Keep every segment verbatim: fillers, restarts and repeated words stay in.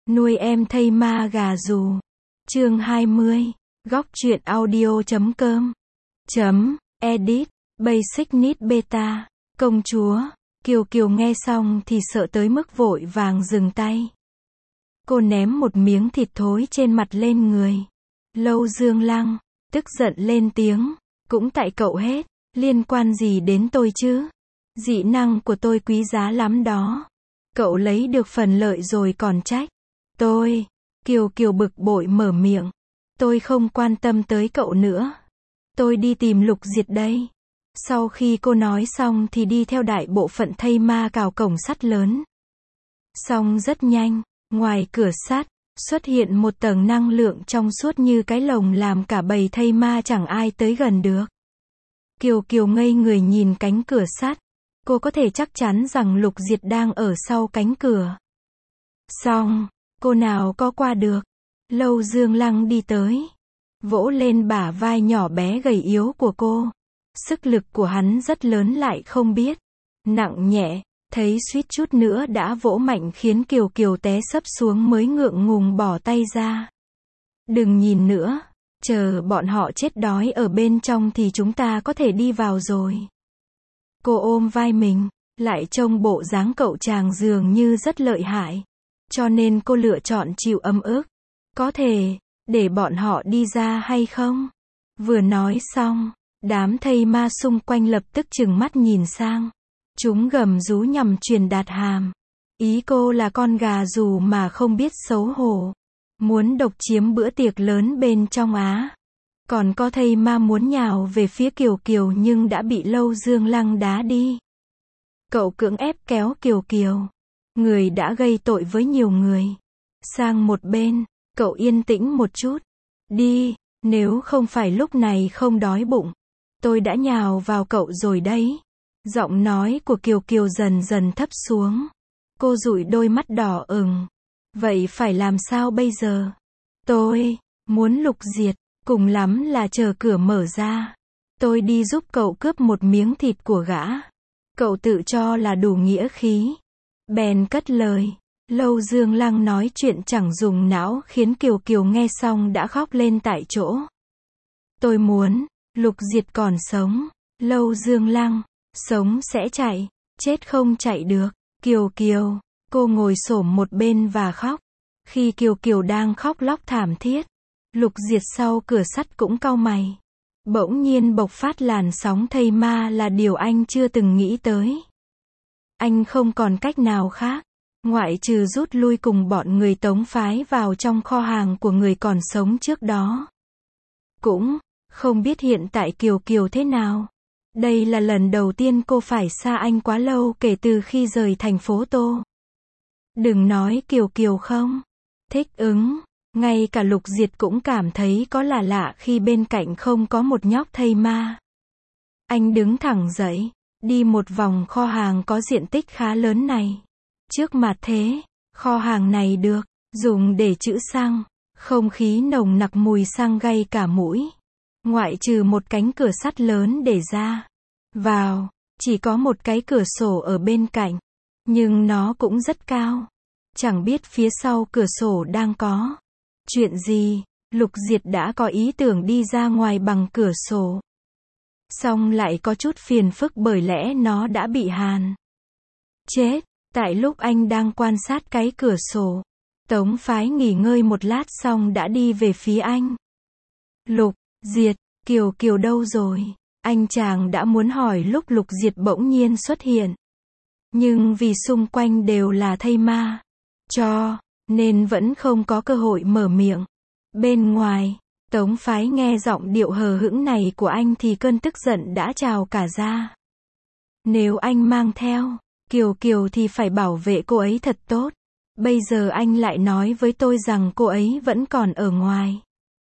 Nuôi em thây ma gà rù. Chương hai mươi. Góc truyện audio chấm com. Chấm, edit, basic need beta. Công chúa. Kiều Kiều nghe xong thì sợ tới mức vội vàng dừng tay. Cô ném một miếng thịt thối trên mặt lên người. Lâu Dương Lăng, tức giận lên tiếng. Cũng tại cậu hết, liên quan gì đến tôi chứ? Dị năng của tôi quý giá lắm đó. Cậu lấy được phần lợi rồi còn trách tôi. Kiều Kiều bực bội mở miệng. Tôi không quan tâm tới cậu nữa. Tôi đi tìm Lục Diệt đây. Sau khi cô nói xong thì đi theo đại bộ phận thây ma cào cổng sắt lớn. Xong rất nhanh, ngoài cửa sắt, xuất hiện một tầng năng lượng trong suốt như cái lồng làm cả bầy thây ma chẳng ai tới gần được. Kiều Kiều ngây người nhìn cánh cửa sắt. Cô có thể chắc chắn rằng Lục Diệt đang ở sau cánh cửa. Xong, cô nào có qua được. Lâu Dương Lăng đi tới, vỗ lên bả vai nhỏ bé gầy yếu của cô. Sức lực của hắn rất lớn lại không biết nặng nhẹ, thấy suýt chút nữa đã vỗ mạnh khiến Kiều Kiều té sấp xuống mới ngượng ngùng bỏ tay ra. Đừng nhìn nữa, chờ bọn họ chết đói ở bên trong thì chúng ta có thể đi vào rồi. Cô ôm vai mình, lại trông bộ dáng cậu chàng dường như rất lợi hại. Cho nên cô lựa chọn chịu âm ức. Có thể, để bọn họ đi ra hay không? Vừa nói xong, đám thây ma xung quanh lập tức trừng mắt nhìn sang. Chúng gầm rú nhằm truyền đạt hàm. Ý cô là con gà rù mà không biết xấu hổ. Muốn độc chiếm bữa tiệc lớn bên trong Á. Còn có thây ma muốn nhào về phía Kiều Kiều nhưng đã bị Lâu Dương Lăng đá đi. Cậu cưỡng ép kéo Kiều Kiều, người đã gây tội với nhiều người, sang một bên. Cậu yên tĩnh một chút. Đi, nếu không phải lúc này không đói bụng, tôi đã nhào vào cậu rồi đấy. Giọng nói của Kiều Kiều dần dần thấp xuống. Cô dụi đôi mắt đỏ ửng. Vậy phải làm sao bây giờ? Tôi muốn Lục Diệt, cùng lắm là chờ cửa mở ra. Tôi đi giúp cậu cướp một miếng thịt của gã. Cậu tự cho là đủ nghĩa khí. Bèn cất lời. Lâu Dương Lăng nói chuyện chẳng dùng não khiến Kiều Kiều nghe xong đã khóc lên tại chỗ. Tôi muốn Lục Diệt còn sống. Lâu Dương Lăng, sống sẽ chạy, chết không chạy được. Kiều Kiều, cô ngồi xổm một bên và khóc. Khi Kiều Kiều đang khóc lóc thảm thiết, Lục Diệt sau cửa sắt cũng cau mày. Bỗng nhiên bộc phát làn sóng thây ma là điều anh chưa từng nghĩ tới. Anh không còn cách nào khác, ngoại trừ rút lui cùng bọn người Tống phái vào trong kho hàng của người còn sống trước đó. Cũng không biết hiện tại Kiều Kiều thế nào. Đây là lần đầu tiên cô phải xa anh quá lâu kể từ khi rời thành phố Tô. Đừng nói Kiều Kiều không thích ứng, ngay cả Lục Diệt cũng cảm thấy có lạ lạ khi bên cạnh không có một nhóc thây ma. Anh đứng thẳng dậy, đi một vòng kho hàng có diện tích khá lớn này. Trước mặt thế, kho hàng này được dùng để trữ xăng. Không khí nồng nặc mùi xăng gây cả mũi. Ngoại trừ một cánh cửa sắt lớn để ra vào, chỉ có một cái cửa sổ ở bên cạnh. Nhưng nó cũng rất cao. Chẳng biết phía sau cửa sổ đang có chuyện gì. Lục Diệt đã có ý tưởng đi ra ngoài bằng cửa sổ. Xong lại có chút phiền phức bởi lẽ nó đã bị hàn. Chết, tại lúc anh đang quan sát cái cửa sổ, Tống phái nghỉ ngơi một lát xong đã đi về phía anh. Lục Diệt, Kiều Kiều đâu rồi? Anh chàng đã muốn hỏi lúc Lục Diệt bỗng nhiên xuất hiện. Nhưng vì xung quanh đều là thây ma, cho nên vẫn không có cơ hội mở miệng. Bên ngoài, Tống phái nghe giọng điệu hờ hững này của anh thì cơn tức giận đã trào cả ra. Nếu anh mang theo Kiều Kiều thì phải bảo vệ cô ấy thật tốt. Bây giờ anh lại nói với tôi rằng cô ấy vẫn còn ở ngoài.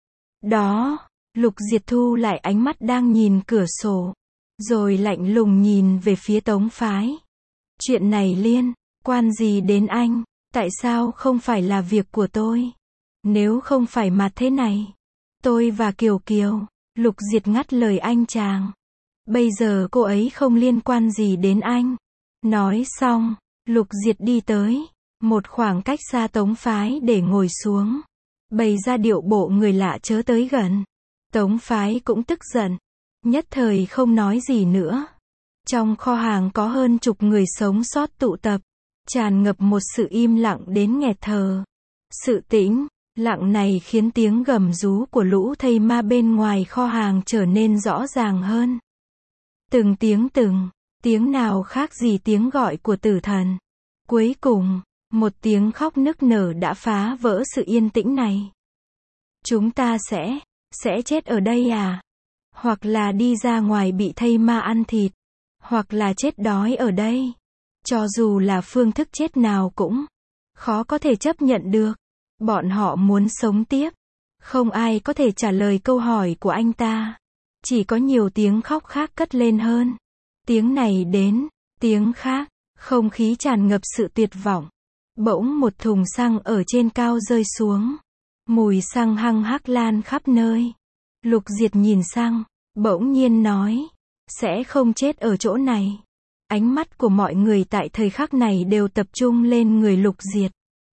Đó, Lục Diệt thu lại ánh mắt đang nhìn cửa sổ, rồi lạnh lùng nhìn về phía Tống phái. Chuyện này liên quan gì đến anh? Tại sao không phải là việc của tôi? Nếu không phải mà thế này, tôi và Kiều Kiều. Lục Diệt ngắt lời anh chàng. Bây giờ cô ấy không liên quan gì đến anh. Nói xong, Lục Diệt đi tới. Một khoảng cách xa Tống Phái để ngồi xuống. Bày ra điệu bộ người lạ chớ tới gần. Tống Phái cũng tức giận. Nhất thời không nói gì nữa. Trong kho hàng có hơn chục người sống sót tụ tập. Tràn ngập một sự im lặng đến nghẹt thở. Sự tĩnh lặng này khiến tiếng gầm rú của lũ thây ma bên ngoài kho hàng trở nên rõ ràng hơn. Từng tiếng từng, tiếng nào khác gì tiếng gọi của tử thần. Cuối cùng, một tiếng khóc nức nở đã phá vỡ sự yên tĩnh này. Chúng ta sẽ, sẽ chết ở đây à? Hoặc là đi ra ngoài bị thây ma ăn thịt. Hoặc là chết đói ở đây. Cho dù là phương thức chết nào cũng khó có thể chấp nhận được. Bọn họ muốn sống tiếp. Không ai có thể trả lời câu hỏi của anh ta. Chỉ có nhiều tiếng khóc khác cất lên hơn. Tiếng này đến, tiếng khác, không khí tràn ngập sự tuyệt vọng. Bỗng một thùng xăng ở trên cao rơi xuống. Mùi xăng hăng hắc lan khắp nơi. Lục Diệt nhìn sang, bỗng nhiên nói, sẽ không chết ở chỗ này. Ánh mắt của mọi người tại thời khắc này đều tập trung lên người Lục Diệt.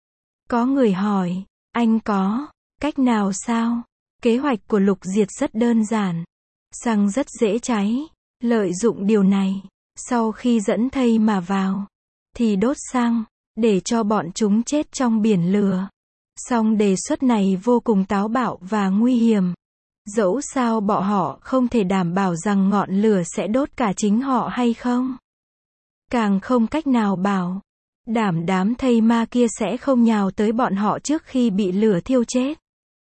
Có người hỏi, anh có cách nào sao? Kế hoạch của Lục Diệt rất đơn giản. Xăng rất dễ cháy. Lợi dụng điều này, sau khi dẫn thây mà vào, thì đốt xăng, để cho bọn chúng chết trong biển lửa. Song đề xuất này vô cùng táo bạo và nguy hiểm. Dẫu sao bọn họ không thể đảm bảo rằng ngọn lửa sẽ đốt cả chính họ hay không. Càng không cách nào bảo đảm đám thây ma kia sẽ không nhào tới bọn họ trước khi bị lửa thiêu chết.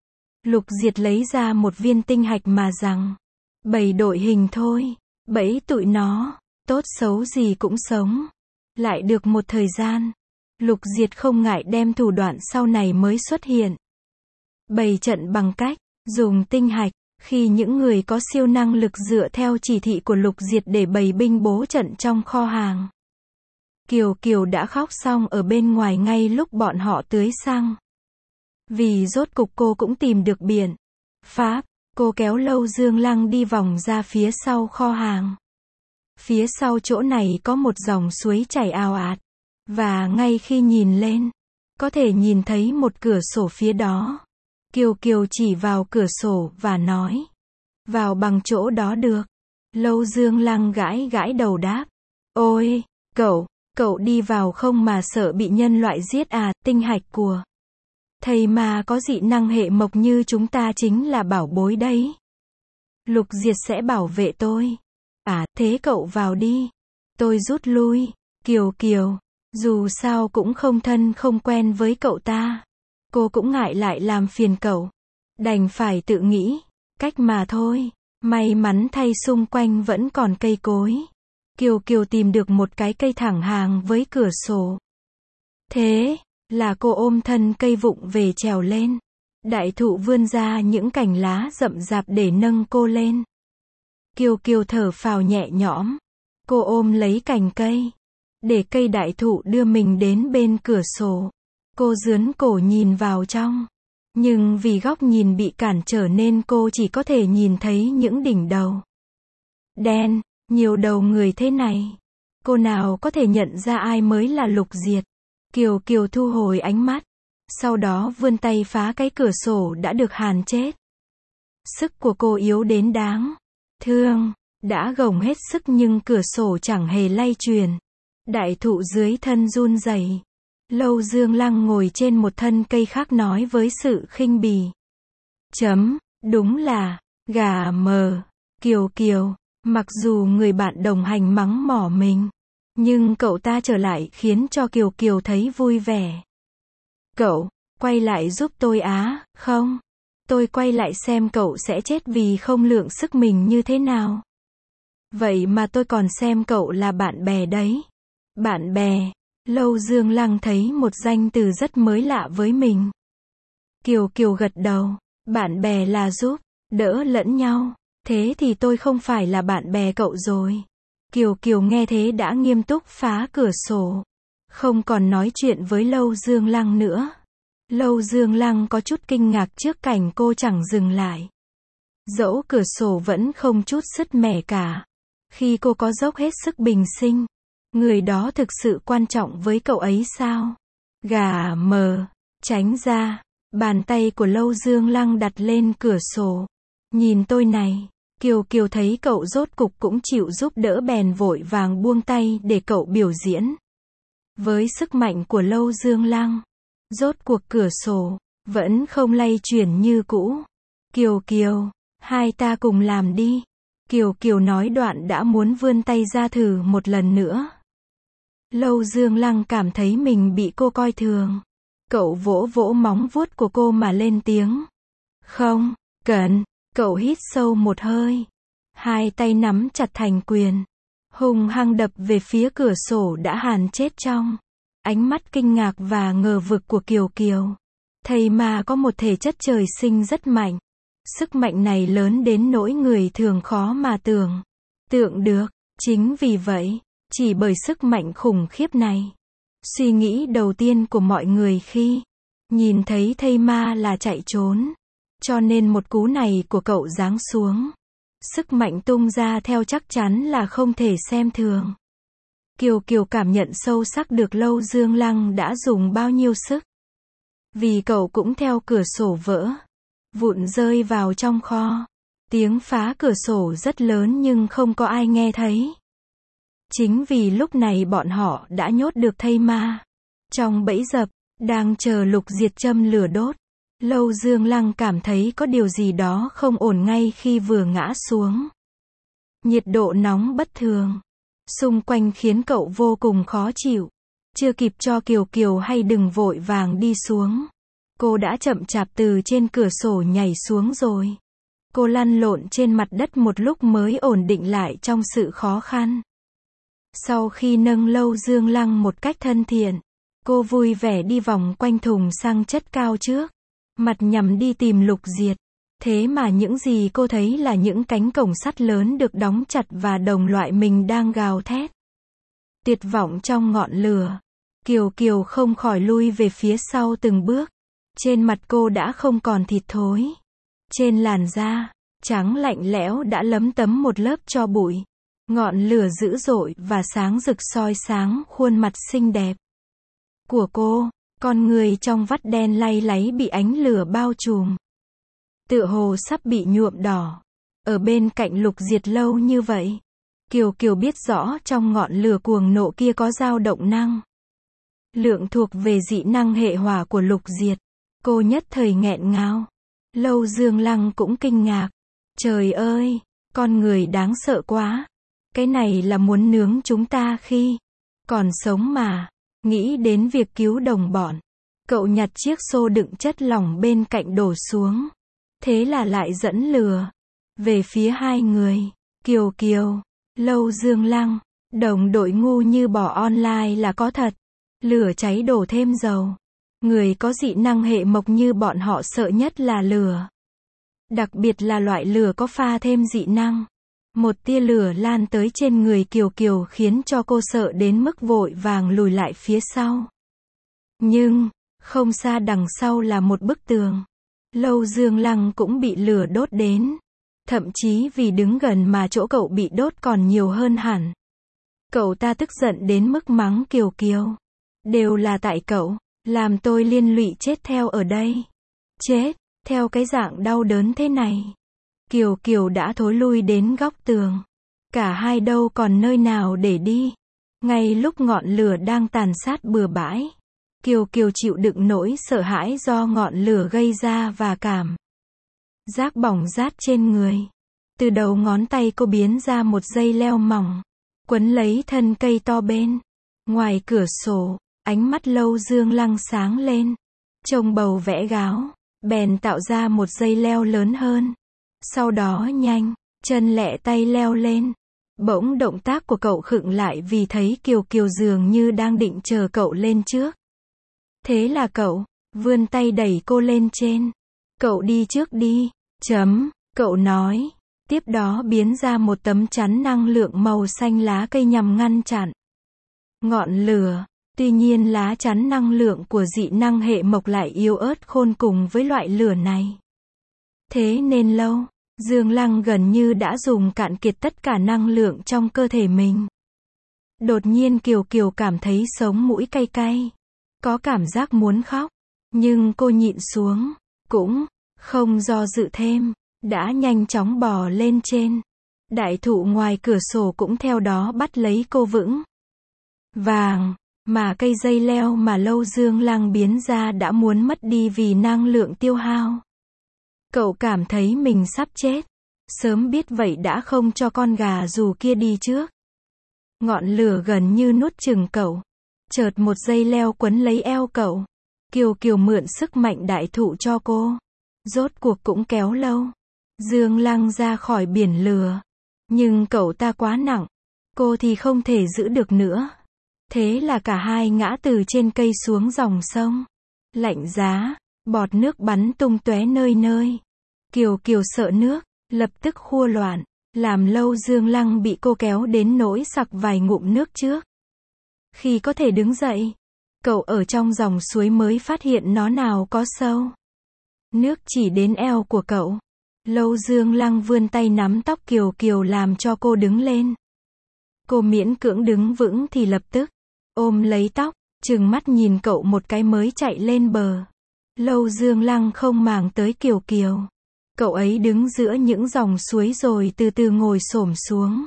Lục Diệt lấy ra một viên tinh hạch mà rằng, bầy đội hình thôi, bẫy tụi nó, tốt xấu gì cũng sống. Lại được một thời gian, Lục Diệt không ngại đem thủ đoạn sau này mới xuất hiện. Bày trận bằng cách dùng tinh hạch. Khi những người có siêu năng lực dựa theo chỉ thị của Lục Diệt để bày binh bố trận trong kho hàng. Kiều Kiều đã khóc xong ở bên ngoài ngay lúc bọn họ tưới xăng. Vì rốt cục cô cũng tìm được biện pháp, cô kéo Lâu Dương Lăng đi vòng ra phía sau kho hàng. Phía sau chỗ này có một dòng suối chảy ào ạt. Và ngay khi nhìn lên, có thể nhìn thấy một cửa sổ phía đó. Kiều Kiều chỉ vào cửa sổ và nói, vào bằng chỗ đó được. Lâu Dương Lăng gãi gãi đầu đáp, ôi, cậu, cậu đi vào không mà sợ bị nhân loại giết à? Tinh hạch của thầy mà có dị năng hệ mộc như chúng ta chính là bảo bối đấy. Lục Diệt sẽ bảo vệ tôi. À, thế cậu vào đi. Tôi rút lui. Kiều Kiều, dù sao cũng không thân không quen với cậu ta. Cô cũng ngại lại làm phiền cậu. Đành phải tự nghĩ cách mà thôi. May mắn thay xung quanh vẫn còn cây cối. Kiều Kiều tìm được một cái cây thẳng hàng với cửa sổ. Thế là cô ôm thân cây vụng về trèo lên. Đại thụ vươn ra những cành lá rậm rạp để nâng cô lên. Kiều Kiều thở phào nhẹ nhõm. Cô ôm lấy cành cây, để cây đại thụ đưa mình đến bên cửa sổ. Cô dướn cổ nhìn vào trong. Nhưng vì góc nhìn bị cản trở nên cô chỉ có thể nhìn thấy những đỉnh đầu đen, nhiều đầu người thế này. Cô nào có thể nhận ra ai mới là Lục Diệt. Kiều Kiều thu hồi ánh mắt. Sau đó vươn tay phá cái cửa sổ đã được hàn chết. Sức của cô yếu đến đáng thương. Đã gồng hết sức nhưng cửa sổ chẳng hề lay chuyển. Đại thụ dưới thân run rẩy. Lâu Dương Lăng ngồi trên một thân cây khác nói với sự khinh bỉ. Chấm, đúng là, gà mờ. Kiều Kiều, mặc dù người bạn đồng hành mắng mỏ mình, nhưng cậu ta trở lại khiến cho Kiều Kiều thấy vui vẻ. Cậu, quay lại giúp tôi á, không? Tôi quay lại xem cậu sẽ chết vì không lượng sức mình như thế nào. Vậy mà tôi còn xem cậu là bạn bè đấy. Bạn bè. Lâu Dương Lăng thấy một danh từ rất mới lạ với mình. Kiều Kiều gật đầu. Bạn bè là giúp đỡ lẫn nhau. Thế thì tôi không phải là bạn bè cậu rồi. Kiều Kiều nghe thế đã nghiêm túc phá cửa sổ. Không còn nói chuyện với Lâu Dương Lăng nữa. Lâu Dương Lăng có chút kinh ngạc trước cảnh cô chẳng dừng lại. Dẫu cửa sổ vẫn không chút sứt mẻ cả. Khi cô có dốc hết sức bình sinh. Người đó thực sự quan trọng với cậu ấy sao? Gà mờ, tránh ra. Bàn tay của Lâu Dương Lăng đặt lên cửa sổ. Nhìn tôi này. Kiều Kiều thấy cậu rốt cục cũng chịu giúp đỡ bèn vội vàng buông tay để cậu biểu diễn. Với sức mạnh của Lâu Dương Lăng, rốt cuộc cửa sổ vẫn không lay chuyển như cũ. Kiều Kiều, hai ta cùng làm đi. Kiều Kiều nói đoạn đã muốn vươn tay ra thử một lần nữa. Lâu Dương Lăng cảm thấy mình bị cô coi thường. Cậu vỗ vỗ móng vuốt của cô mà lên tiếng. Không, cần. Cậu hít sâu một hơi. Hai tay nắm chặt thành quyền. Hùng hăng đập về phía cửa sổ đã hàn chết trong. Ánh mắt kinh ngạc và ngờ vực của Kiều Kiều. Thầy mà có một thể chất trời sinh rất mạnh. Sức mạnh này lớn đến nỗi người thường khó mà tưởng. Tượng được. Chính vì vậy, chỉ bởi sức mạnh khủng khiếp này. Suy nghĩ đầu tiên của mọi người khi nhìn thấy thây ma là chạy trốn. Cho nên một cú này của cậu giáng xuống. Sức mạnh tung ra theo chắc chắn là không thể xem thường. Kiều Kiều cảm nhận sâu sắc được Lâu Dương Lăng đã dùng bao nhiêu sức. Vì cậu cũng theo cửa sổ vỡ. Vụn rơi vào trong kho. Tiếng phá cửa sổ rất lớn nhưng không có ai nghe thấy. Chính vì lúc này bọn họ đã nhốt được thây ma trong bẫy dập, đang chờ Lục Diệt châm lửa đốt. Lâu Dương Lăng cảm thấy có điều gì đó không ổn ngay khi vừa ngã xuống. Nhiệt độ nóng bất thường xung quanh khiến cậu vô cùng khó chịu. Chưa kịp cho Kiều Kiều hay đừng vội vàng đi xuống. Cô đã chậm chạp từ trên cửa sổ nhảy xuống rồi. Cô lăn lộn trên mặt đất một lúc mới ổn định lại trong sự khó khăn. Sau khi nâng Lâu Dương Lăng một cách thân thiện, cô vui vẻ đi vòng quanh thùng xăng chất cao trước. Mặt nhằm đi tìm Lục Diệt. Thế mà những gì cô thấy là những cánh cổng sắt lớn được đóng chặt và đồng loại mình đang gào thét. Tuyệt vọng trong ngọn lửa. Kiều Kiều không khỏi lui về phía sau từng bước. Trên mặt cô đã không còn thịt thối. Trên làn da trắng lạnh lẽo đã lấm tấm một lớp tro bụi. Ngọn lửa dữ dội và sáng rực soi sáng khuôn mặt xinh đẹp của cô. Con người trong vắt đen lay láy bị ánh lửa bao trùm. Tựa hồ sắp bị nhuộm đỏ. Ở bên cạnh Lục Diệt lâu như vậy. Kiều Kiều biết rõ trong ngọn lửa cuồng nộ kia có dao động năng lượng thuộc về dị năng hệ hỏa của Lục Diệt. Cô nhất thời nghẹn ngào. Lâu Dương Lăng cũng kinh ngạc. Trời ơi, con người đáng sợ quá. Cái này là muốn nướng chúng ta khi còn sống mà. Nghĩ đến việc cứu đồng bọn. Cậu nhặt chiếc xô đựng chất lỏng bên cạnh đổ xuống. Thế là lại dẫn lửa về phía hai người. Kiều Kiều, Lâu Dương Lăng, đồng đội ngu như bò online là có thật. Lửa cháy đổ thêm dầu. Người có dị năng hệ mộc như bọn họ sợ nhất là lửa. Đặc biệt là loại lửa có pha thêm dị năng. Một tia lửa lan tới trên người Kiều Kiều khiến cho cô sợ đến mức vội vàng lùi lại phía sau. Nhưng, không xa đằng sau là một bức tường. Lâu Dương Lăng cũng bị lửa đốt đến. Thậm chí vì đứng gần mà chỗ cậu bị đốt còn nhiều hơn hẳn. Cậu ta tức giận đến mức mắng Kiều Kiều. Đều là tại cậu, làm tôi liên lụy chết theo ở đây. Chết, theo cái dạng đau đớn thế này. Kiều Kiều đã thối lui đến góc tường. Cả hai đâu còn nơi nào để đi. Ngay lúc ngọn lửa đang tàn sát bừa bãi. Kiều Kiều chịu đựng nỗi sợ hãi do ngọn lửa gây ra và cảm giác bỏng rát trên người. Từ đầu ngón tay cô biến ra một dây leo mỏng. Quấn lấy thân cây to bên. Ngoài cửa sổ, ánh mắt Lâu Dương Lăng sáng lên. Trông bầu vẽ gáo. Bèn tạo ra một dây leo lớn hơn. Sau đó nhanh, chân lẹ tay leo lên. Bỗng động tác của cậu khựng lại vì thấy Kiều Kiều dường như đang định chờ cậu lên trước. Thế là cậu vươn tay đẩy cô lên trên. Cậu đi trước đi, chấm, cậu nói. Tiếp đó biến ra một tấm chắn năng lượng màu xanh lá cây nhằm ngăn chặn ngọn lửa. Tuy nhiên lá chắn năng lượng của dị năng hệ mộc lại yếu ớt khôn cùng với loại lửa này. Thế nên Lâu Dương Lăng gần như đã dùng cạn kiệt tất cả năng lượng trong cơ thể mình. Đột nhiên Kiều Kiều cảm thấy sống mũi cay cay. có cảm giác muốn khóc. Nhưng cô nhịn xuống, cũng không do dự thêm, đã nhanh chóng bò lên trên. Đại thụ ngoài cửa sổ cũng theo đó bắt lấy cô vững vàng, mà cây dây leo mà Lâu Dương Lăng biến ra đã muốn mất đi vì năng lượng tiêu hao. Cậu cảm thấy mình sắp chết. Sớm biết vậy đã không cho con gà dù kia đi trước. Ngọn lửa gần như nuốt chửng cậu. Chợt một dây leo quấn lấy eo cậu. Kiều Kiều mượn sức mạnh đại thụ cho cô. Rốt cuộc cũng kéo Lâu Dương Lăng ra khỏi biển lửa. Nhưng cậu ta quá nặng. Cô thì không thể giữ được nữa. Thế là cả hai ngã từ trên cây xuống dòng sông. Lạnh giá, bọt nước bắn tung tóe nơi nơi. Kiều Kiều sợ nước, lập tức khua loạn, làm Lâu Dương Lăng bị cô kéo đến nỗi sặc vài ngụm nước trước. Khi có thể đứng dậy, cậu ở trong dòng suối mới phát hiện nó nào có sâu. Nước chỉ đến eo của cậu. Lâu Dương Lăng vươn tay nắm tóc Kiều Kiều làm cho cô đứng lên. Cô miễn cưỡng đứng vững thì lập tức ôm lấy tóc, trừng mắt nhìn cậu một cái mới chạy lên bờ. Lâu Dương Lăng không màng tới Kiều Kiều. Cậu ấy đứng giữa những dòng suối rồi từ từ ngồi xổm xuống.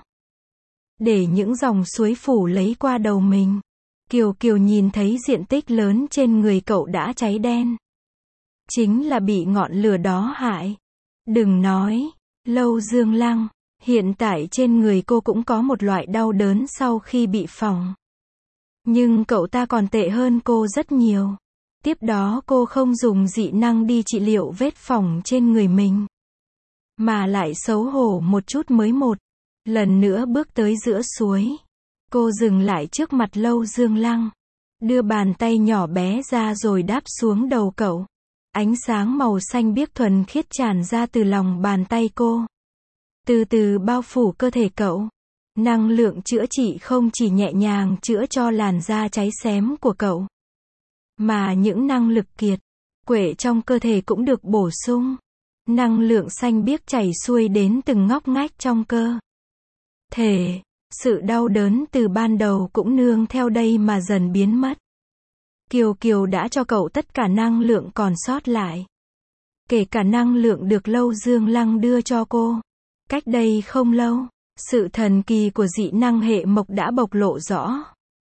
Để những dòng suối phủ lấy qua đầu mình. Kiều Kiều nhìn thấy diện tích lớn trên người cậu đã cháy đen. Chính là bị ngọn lửa đó hại. Đừng nói, Lâu Dương Lăng, hiện tại trên người cô cũng có một loại đau đớn sau khi bị phỏng. Nhưng cậu ta còn tệ hơn cô rất nhiều. Tiếp đó cô không dùng dị năng đi trị liệu vết phỏng trên người mình. Mà lại xấu hổ một chút mới một. Lần nữa bước tới giữa suối. Cô dừng lại trước mặt Lâu Dương Lăng. Đưa bàn tay nhỏ bé ra rồi đáp xuống đầu cậu. Ánh sáng màu xanh biếc thuần khiết tràn ra từ lòng bàn tay cô. Từ từ bao phủ cơ thể cậu. Năng lượng chữa trị không chỉ nhẹ nhàng chữa cho làn da cháy xém của cậu. Mà những năng lực kiệt quệ trong cơ thể cũng được bổ sung. Năng lượng xanh biếc chảy xuôi đến từng ngóc ngách trong cơ thể. Sự đau đớn từ ban đầu cũng nương theo đây mà dần biến mất. Kiều Kiều đã cho cậu tất cả năng lượng còn sót lại. Kể cả năng lượng được Lâu Dương Lăng đưa cho cô. Cách đây không lâu, sự thần kỳ của dị năng hệ mộc đã bộc lộ rõ.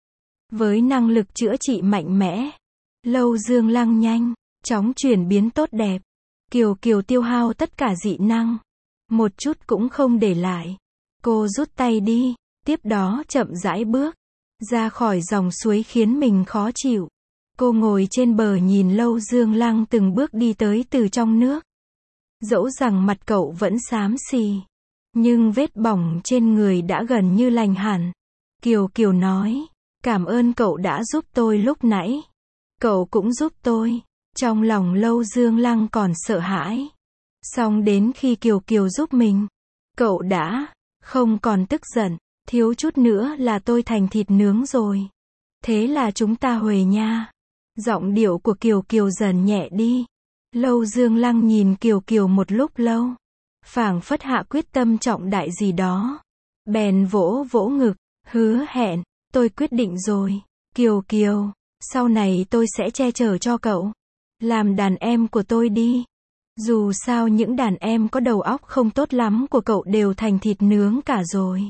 Với năng lực chữa trị mạnh mẽ, Lâu Dương Lăng nhanh chóng chuyển biến tốt đẹp. Kiều Kiều tiêu hao tất cả dị năng, một chút cũng không để lại. Cô rút tay đi, tiếp đó chậm rãi bước ra khỏi dòng suối khiến mình khó chịu. Cô ngồi trên bờ nhìn Lâu Dương Lăng từng bước đi tới từ trong nước. Dẫu rằng mặt cậu vẫn xám xì, nhưng vết bỏng trên người đã gần như lành hẳn. Kiều Kiều nói, cảm ơn cậu đã giúp tôi lúc nãy. Cậu cũng giúp tôi. Trong lòng Lâu Dương Lăng còn sợ hãi. Xong đến khi Kiều Kiều giúp mình, cậu đã không còn tức giận. Thiếu chút nữa là tôi thành thịt nướng rồi. Thế là chúng ta huề nha. Giọng điệu của Kiều Kiều dần nhẹ đi. Lâu Dương Lăng nhìn Kiều Kiều một lúc lâu. Phảng phất hạ quyết tâm trọng đại gì đó. Bèn vỗ vỗ ngực, hứa hẹn, tôi quyết định rồi. Kiều Kiều, sau này tôi sẽ che chở cho cậu. Làm đàn em của tôi đi. Dù sao những đàn em có đầu óc không tốt lắm của cậu đều thành thịt nướng cả rồi.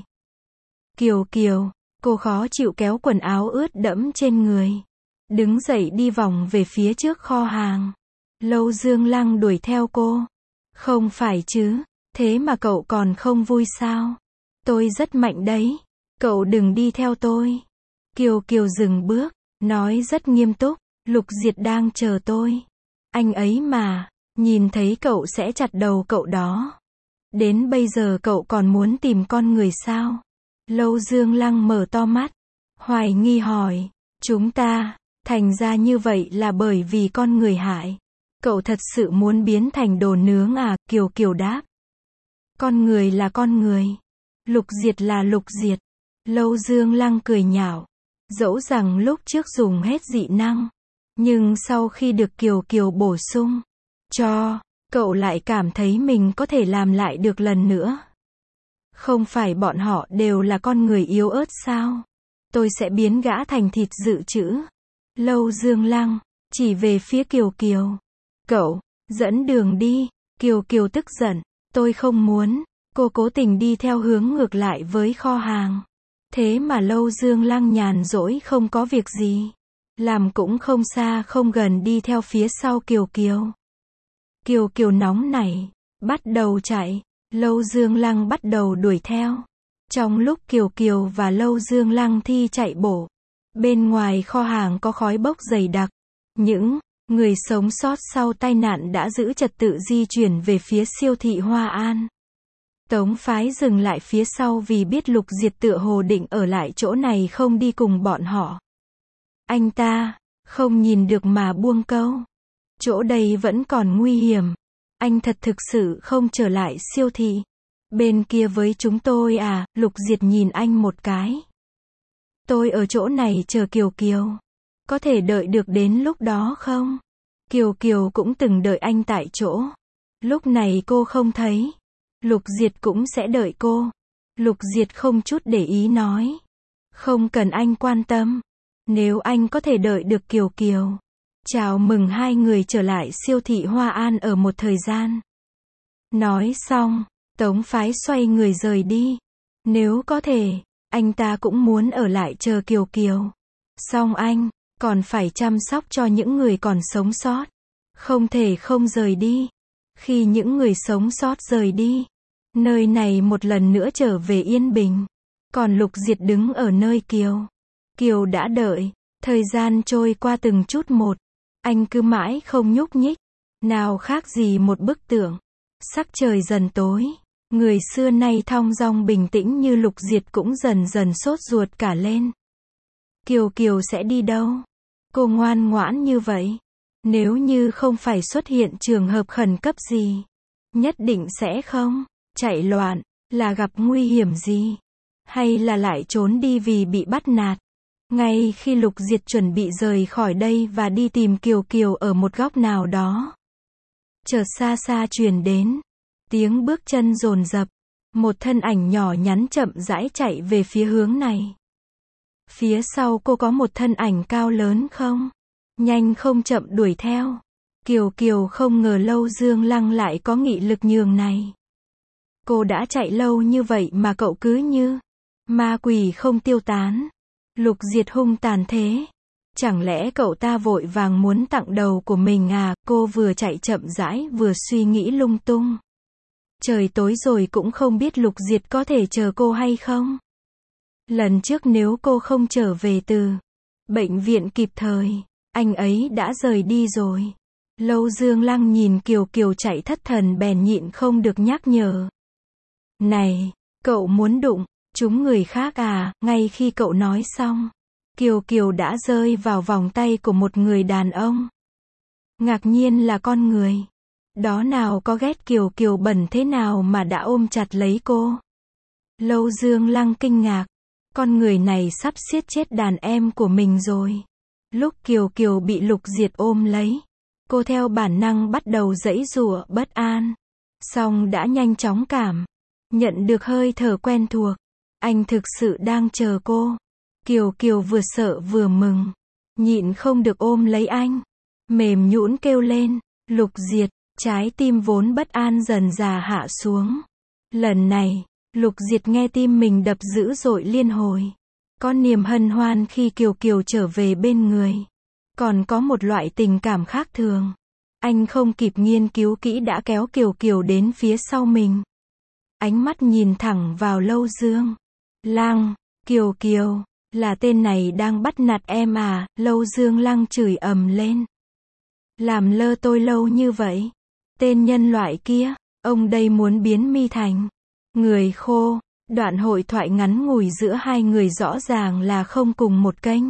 Kiều Kiều, cô khó chịu kéo quần áo ướt đẫm trên người. Đứng dậy đi vòng về phía trước kho hàng. Lâu Dương Lăng đuổi theo cô. Không phải chứ, thế mà cậu còn không vui sao? Tôi rất mạnh đấy. Cậu đừng đi theo tôi. Kiều Kiều dừng bước, nói rất nghiêm túc. Lục Diệt đang chờ tôi. Anh ấy mà, nhìn thấy cậu sẽ chặt đầu cậu đó. Đến bây giờ cậu còn muốn tìm con người sao? Lâu Dương Lăng mở to mắt. Hoài nghi hỏi, chúng ta, thành ra như vậy là bởi vì con người hại. Cậu thật sự muốn biến thành đồ nướng à? Kiều Kiều đáp. Con người là con người. Lục Diệt là Lục Diệt. Lâu Dương Lăng cười nhạo. Dẫu rằng lúc trước dùng hết dị năng. Nhưng sau khi được Kiều Kiều bổ sung cho, cậu lại cảm thấy mình có thể làm lại được lần nữa. Không phải bọn họ đều là con người yếu ớt sao? Tôi sẽ biến gã thành thịt dự trữ. Lâu Dương Lăng, chỉ về phía Kiều Kiều. Cậu, dẫn đường đi. Kiều Kiều tức giận. Tôi không muốn. Cô cố tình đi theo hướng ngược lại với kho hàng. Thế mà Lâu Dương Lăng nhàn rỗi không có việc gì. Làm cũng không xa không gần đi theo phía sau Kiều Kiều. Kiều Kiều nóng nảy, bắt đầu chạy. Lâu Dương Lăng bắt đầu đuổi theo. Trong lúc Kiều Kiều và Lâu Dương Lăng thi chạy bộ, bên ngoài kho hàng có khói bốc dày đặc. Những người sống sót sau tai nạn đã giữ trật tự di chuyển về phía siêu thị Hoa An. Tống Phái dừng lại phía sau vì biết Lục Diệt tựa hồ định ở lại chỗ này không đi cùng bọn họ. Anh ta không nhìn được mà buông câu. Chỗ đây vẫn còn nguy hiểm. Anh thật thực sự không trở lại siêu thị. Bên kia với chúng tôi à, Lục Diệt nhìn anh một cái. Tôi ở chỗ này chờ Kiều Kiều. Có thể đợi được đến lúc đó không? Kiều Kiều cũng từng đợi anh tại chỗ. Lúc này cô không thấy. Lục Diệt cũng sẽ đợi cô. Lục Diệt không chút để ý nói. Không cần anh quan tâm. Nếu anh có thể đợi được Kiều Kiều. Chào mừng hai người trở lại siêu thị Hoa An ở một thời gian. Nói xong, Tống Phái xoay người rời đi. Nếu có thể, anh ta cũng muốn ở lại chờ Kiều Kiều. Song anh, còn phải chăm sóc cho những người còn sống sót. Không thể không rời đi. Khi những người sống sót rời đi, nơi này một lần nữa trở về yên bình. Còn Lục Diệt đứng ở nơi Kiều. Kiều đã đợi. Thời gian trôi qua từng chút một. Anh cứ mãi không nhúc nhích. Nào khác gì một bức tượng. Sắc trời dần tối. Người xưa nay thong dong bình tĩnh như Lục Diệt cũng dần dần sốt ruột cả lên. Kiều Kiều sẽ đi đâu? Cô ngoan ngoãn như vậy. Nếu như không phải xuất hiện trường hợp khẩn cấp gì. Nhất định sẽ không. Chạy loạn. Là gặp nguy hiểm gì? Hay là lại trốn đi vì bị bắt nạt? Ngay khi Lục Diệt chuẩn bị rời khỏi đây và đi tìm Kiều Kiều ở một góc nào đó. Chợt xa xa truyền đến. Tiếng bước chân dồn dập. Một thân ảnh nhỏ nhắn chậm rãi chạy về phía hướng này. Phía sau cô có một thân ảnh cao lớn không? Nhanh không chậm đuổi theo. Kiều Kiều không ngờ Lâu Dương Lăng lại có nghị lực nhường này. Cô đã chạy lâu như vậy mà cậu cứ như ma quỷ không tiêu tán. Lục Diệt hung tàn thế. Chẳng lẽ cậu ta vội vàng muốn tặng đầu của mình à? Cô vừa chạy chậm rãi vừa suy nghĩ lung tung. Trời tối rồi cũng không biết Lục Diệt có thể chờ cô hay không. Lần trước nếu cô không trở về từ bệnh viện kịp thời, anh ấy đã rời đi rồi. Lâu Dương Lăng nhìn Kiều Kiều chạy thất thần bèn nhịn không được nhắc nhở. Này, cậu muốn đụng chúng người khác à? Ngay khi cậu nói xong, Kiều Kiều đã rơi vào vòng tay của một người đàn ông. Ngạc nhiên là con người đó nào có ghét Kiều Kiều bẩn thế nào mà đã ôm chặt lấy cô. Lâu Dương Lăng kinh ngạc. Con người này sắp siết chết đàn em của mình rồi. Lúc Kiều Kiều bị Lục Diệt ôm lấy, cô theo bản năng bắt đầu giãy giụa bất an. Song đã nhanh chóng cảm nhận được hơi thở quen thuộc. Anh thực sự đang chờ cô. Kiều Kiều vừa sợ vừa mừng. Nhịn không được ôm lấy anh. Mềm nhũn kêu lên. Lục Diệt. Trái tim vốn bất an dần dà hạ xuống. Lần này, Lục Diệt nghe tim mình đập dữ dội liên hồi. Có niềm hân hoan khi Kiều Kiều trở về bên người. Còn có một loại tình cảm khác thường. Anh không kịp nghiên cứu kỹ đã kéo Kiều Kiều đến phía sau mình. Ánh mắt nhìn thẳng vào Lâu Dương Lăng. Kiều Kiều, là tên này đang bắt nạt em à? Lâu Dương Lăng chửi ầm lên. Làm lơ tôi lâu như vậy. Tên nhân loại kia, ông đây muốn biến mi thành người khô. Đoạn hội thoại ngắn ngủi giữa hai người rõ ràng là không cùng một kênh.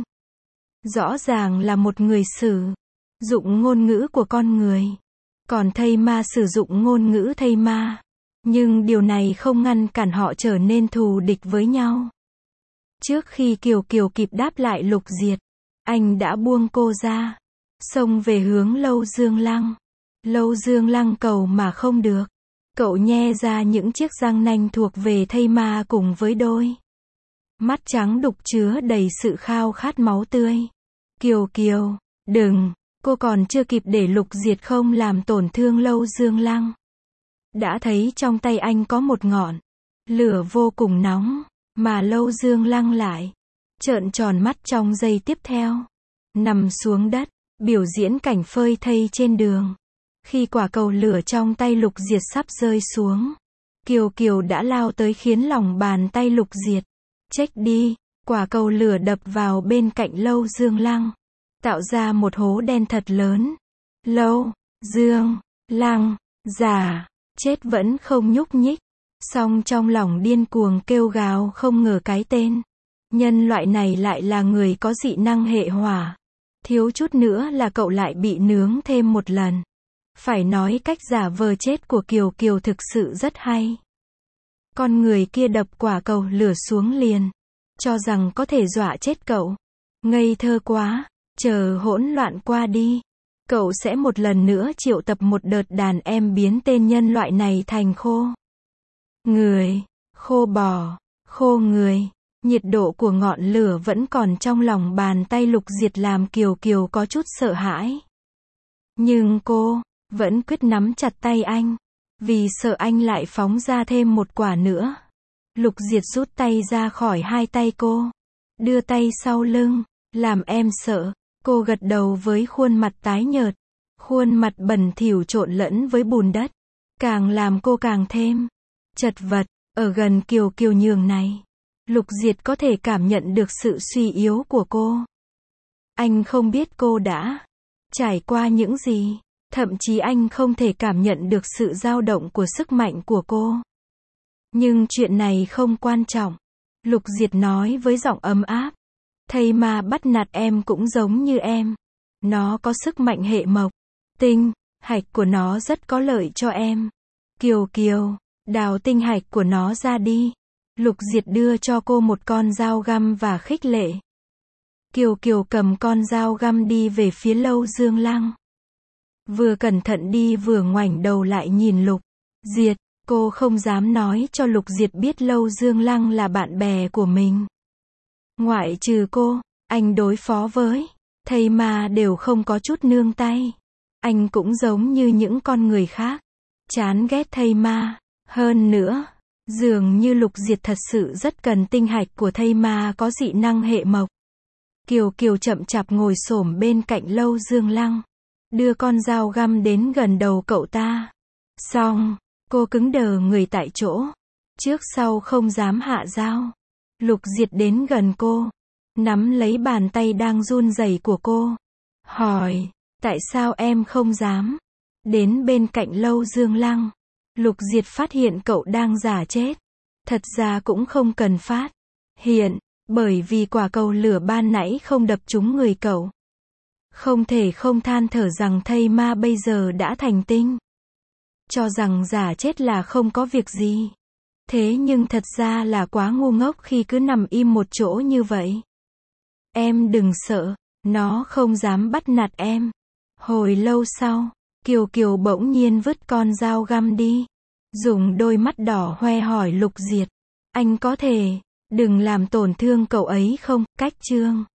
Rõ ràng là một người sử dụng ngôn ngữ của con người. Còn thây ma sử dụng ngôn ngữ thây ma. Nhưng điều này không ngăn cản họ trở nên thù địch với nhau. Trước khi Kiều Kiều kịp đáp lại Lục Diệt, anh đã buông cô ra. Xông về hướng Lâu Dương Lăng. Lâu Dương Lăng cầu mà không được. Cậu nhe ra những chiếc răng nanh thuộc về thây ma cùng với đôi mắt trắng đục chứa đầy sự khao khát máu tươi. Kiều Kiều, đừng, cô còn chưa kịp để Lục Diệt không làm tổn thương Lâu Dương Lăng. Đã thấy trong tay anh có một ngọn lửa vô cùng nóng, mà Lâu Dương Lăng lại trợn tròn mắt trong giây tiếp theo, nằm xuống đất, biểu diễn cảnh phơi thây trên đường. Khi quả cầu lửa trong tay Lục Diệt sắp rơi xuống, Kiều Kiều đã lao tới khiến lòng bàn tay Lục Diệt chết đi, quả cầu lửa đập vào bên cạnh Lâu Dương Lăng, tạo ra một hố đen thật lớn. Lâu Dương Lăng giả chết vẫn không nhúc nhích, song trong lòng điên cuồng kêu gào, không ngờ cái tên nhân loại này lại là người có dị năng hệ hỏa. Thiếu chút nữa là cậu lại bị nướng thêm một lần. Phải nói cách giả vờ chết của Kiều Kiều thực sự rất hay. Con người kia đập quả cầu lửa xuống liền, cho rằng có thể dọa chết cậu. Ngây thơ quá, chờ hỗn loạn qua đi, cậu sẽ một lần nữa triệu tập một đợt đàn em biến tên nhân loại này thành khô người, khô bò, khô người. Nhiệt độ của ngọn lửa vẫn còn trong lòng bàn tay Lục Diệt làm Kiều Kiều có chút sợ hãi. Nhưng cô vẫn quyết nắm chặt tay anh, vì sợ anh lại phóng ra thêm một quả nữa. Lục Diệt rút tay ra khỏi hai tay cô, đưa tay sau lưng, làm em sợ. Cô gật đầu với khuôn mặt tái nhợt, khuôn mặt bẩn thỉu trộn lẫn với bùn đất, càng làm cô càng thêm chật vật. Ở gần Kiều Kiều nhường này, Lục Diệt có thể cảm nhận được sự suy yếu của cô. Anh không biết cô đã trải qua những gì, thậm chí anh không thể cảm nhận được sự dao động của sức mạnh của cô. Nhưng chuyện này không quan trọng. Lục Diệt nói với giọng ấm áp. Thây ma bắt nạt em cũng giống như em. Nó có sức mạnh hệ mộc, tinh, hạch của nó rất có lợi cho em. Kiều Kiều, đào tinh hạch của nó ra đi. Lục Diệt đưa cho cô một con dao găm và khích lệ. Kiều Kiều cầm con dao găm đi về phía Lâu Dương Lăng. Vừa cẩn thận đi vừa ngoảnh đầu lại nhìn Lục Diệt. Cô không dám nói cho Lục Diệt biết Lâu Dương Lăng là bạn bè của mình. Ngoại trừ cô, anh đối phó với thây ma đều không có chút nương tay. Anh cũng giống như những con người khác, chán ghét thây ma. Hơn nữa, dường như Lục Diệt thật sự rất cần tinh hạch của thây ma có dị năng hệ mộc. Kiều Kiều chậm chạp ngồi xổm bên cạnh Lâu Dương Lăng, đưa con dao găm đến gần đầu cậu ta. Xong, cô cứng đờ người tại chỗ, trước sau không dám hạ dao. Lục Diệt đến gần cô, nắm lấy bàn tay đang run rẩy của cô, hỏi, tại sao em không dám đến bên cạnh Lâu Dương Lăng? Lục Diệt phát hiện cậu đang giả chết. Thật ra cũng không cần phát hiện, bởi vì quả cầu lửa ban nãy không đập trúng người cậu. Không thể không than thở rằng thây ma bây giờ đã thành tinh. Cho rằng giả chết là không có việc gì. Thế nhưng thật ra là quá ngu ngốc khi cứ nằm im một chỗ như vậy. Em đừng sợ, nó không dám bắt nạt em. Hồi lâu sau, Kiều Kiều bỗng nhiên vứt con dao găm đi, dùng đôi mắt đỏ hoe hỏi Lục Diệt, anh có thể đừng làm tổn thương cậu ấy không? Cách chương